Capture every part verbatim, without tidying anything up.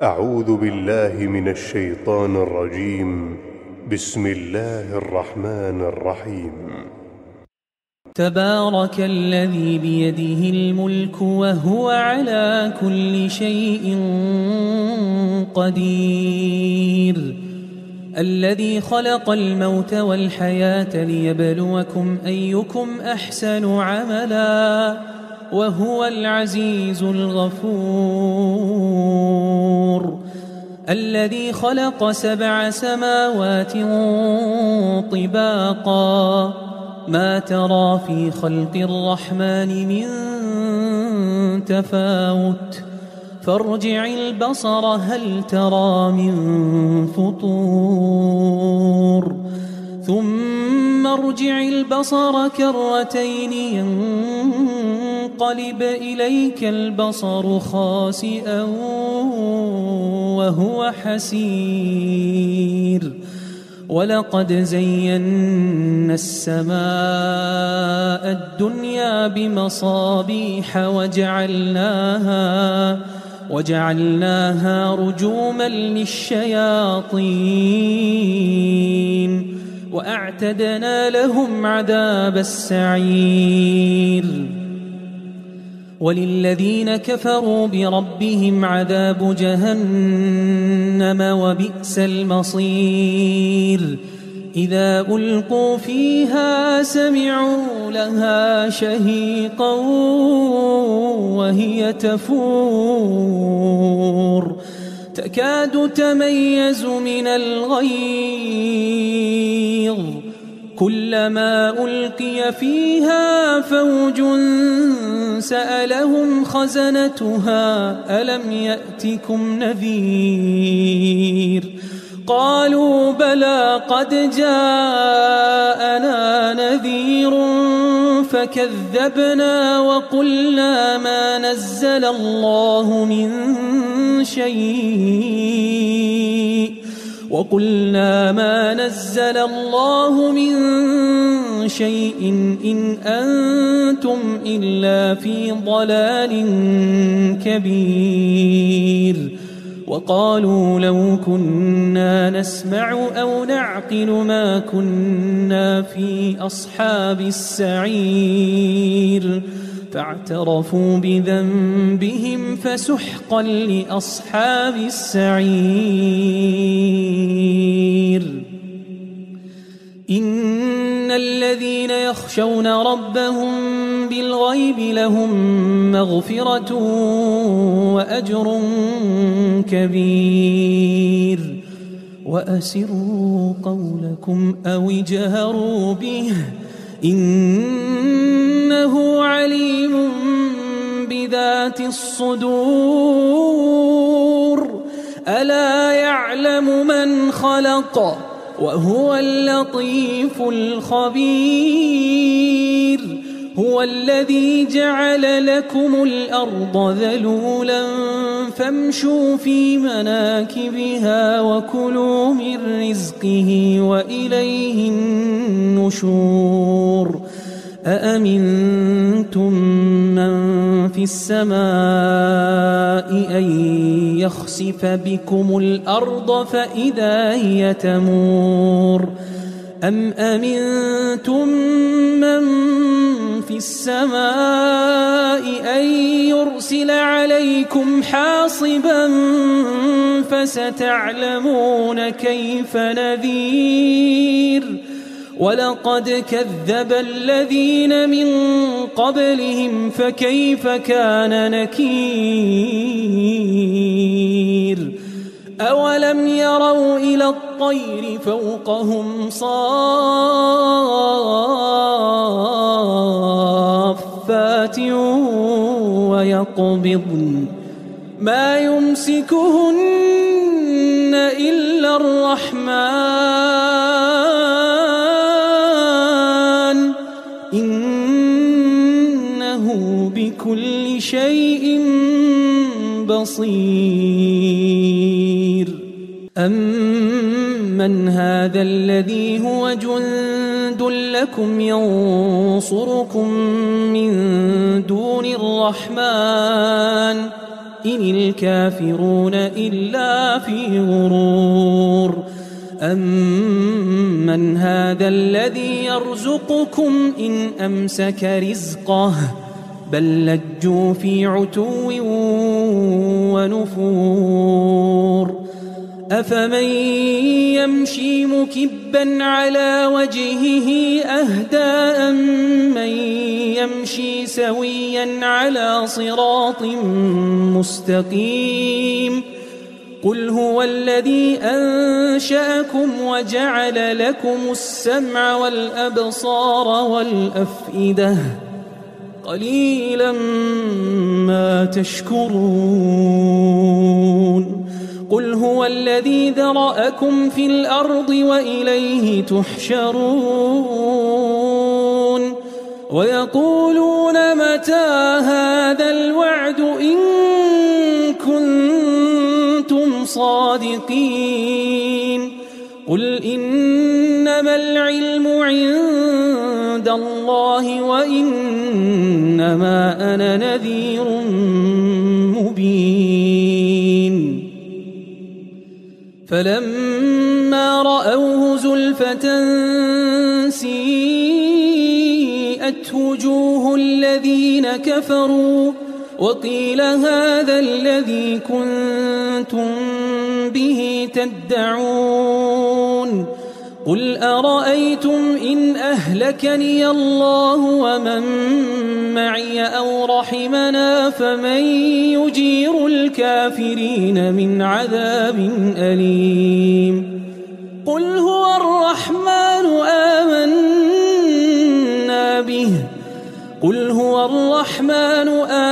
أعوذ بالله من الشيطان الرجيم. بسم الله الرحمن الرحيم. تبارك الذي بيده الملك وهو على كل شيء قدير، الذي خلق الموت والحياة ليبلوكم أيكم أحسن عملا وهو العزيز الغفور، الذي خلق سبع سماوات طباقا ما ترى في خلق الرحمن من تفاوت فارجع البصر هل ترى من فطور ثم ارجع البصر كرتين ينقلب إليك البصر خاسئا وهو حسير، ولقد زينا السماء الدنيا بمصابيح وجعلناها وجعلناها رجوما للشياطين وأعتدنا لهم عذاب السعير، وللذين كفروا بربهم عذاب جهنم وبئس المصير، إذا ألقوا فيها سمعوا لها شهيقا وهي تفور تكاد تميز من الغيظ، كلما ألقي فيها فوج سألهم خزنتها ألم يأتكم نذير، قالوا بلى قد جاءنا نذير فكذبنا وقلنا ما نزل الله من شيء وقلنا ما نزل الله من شيء إن أنتم إلا في ضلال كبير، وقالوا لو كنا نسمع أو نعقل ما كنا في أصحاب السعير، فاعترفوا بذنبهم فسحقا لأصحاب السعير. إن الذين يخشون ربهم بالغيب لهم مغفرة وأجر كبير، وأسروا قولكم أو اجهروا به إنه عليم بذات الصدور، ألا يعلم من خلق وهو اللطيف الخبير، هو الذي جعل لكم الأرض ذلولا فامشوا في مناكبها وكلوا من رزقه وإليه النشور، أأمنتم من في السماء أن يخسف بكم الأرض فإذا هي تمور، أم أمنتم من في السماء أن يرسل عليكم حاصبا فستعلمون كيف نذير، ولقد كذب الذين من قبلهم فكيف كان نكير، أولم يروا إلى الطير فوقهم صافات ويقبضن ما يمسكهن إلا الرحمن إنه بكل شيء بصير. أمن هذا الذي هو جند لكم ينصركم من دون الرحمن إن الكافرون إلا في غرور أمن هذا الذي يرزقكم إن أمسك رزقه بل لجوا في عتو ونفور أفمن يمشي مكبا على وجهه أهدى أمن يمشي سويا على صراط مستقيم قل هو الذي أنشأكم وجعل لكم السمع والأبصار والأفئدة قليلا ما تشكرون قل هو الذي ذرأكم في الأرض وإليه تحشرون ويقولون متى هذا الوعد إن كنتم صادقين قل إنما العلم عند الله وإنما أنا نذير مبين فلما رأوه زلفة سيئت وجوه الذين كفروا وقيل هذا الذي كنتم به تدعون قل أرأيتم إن أهلكني الله ومن معي أو رحمنا فمن يجير الكافرين من عذاب أليم قل هو الرحمن آمنا به قل هو الرحمن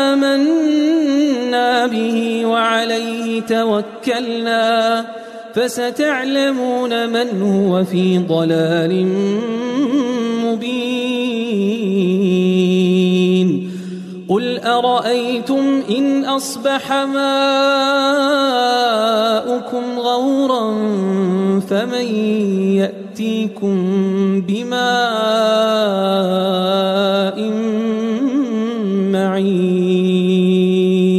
آمنا به وعليه توكلنا فستعلمون من هو في ضلال مبين قل أرأيتم إن أصبح ماؤكم غورا فمن يأتيكم بماء معين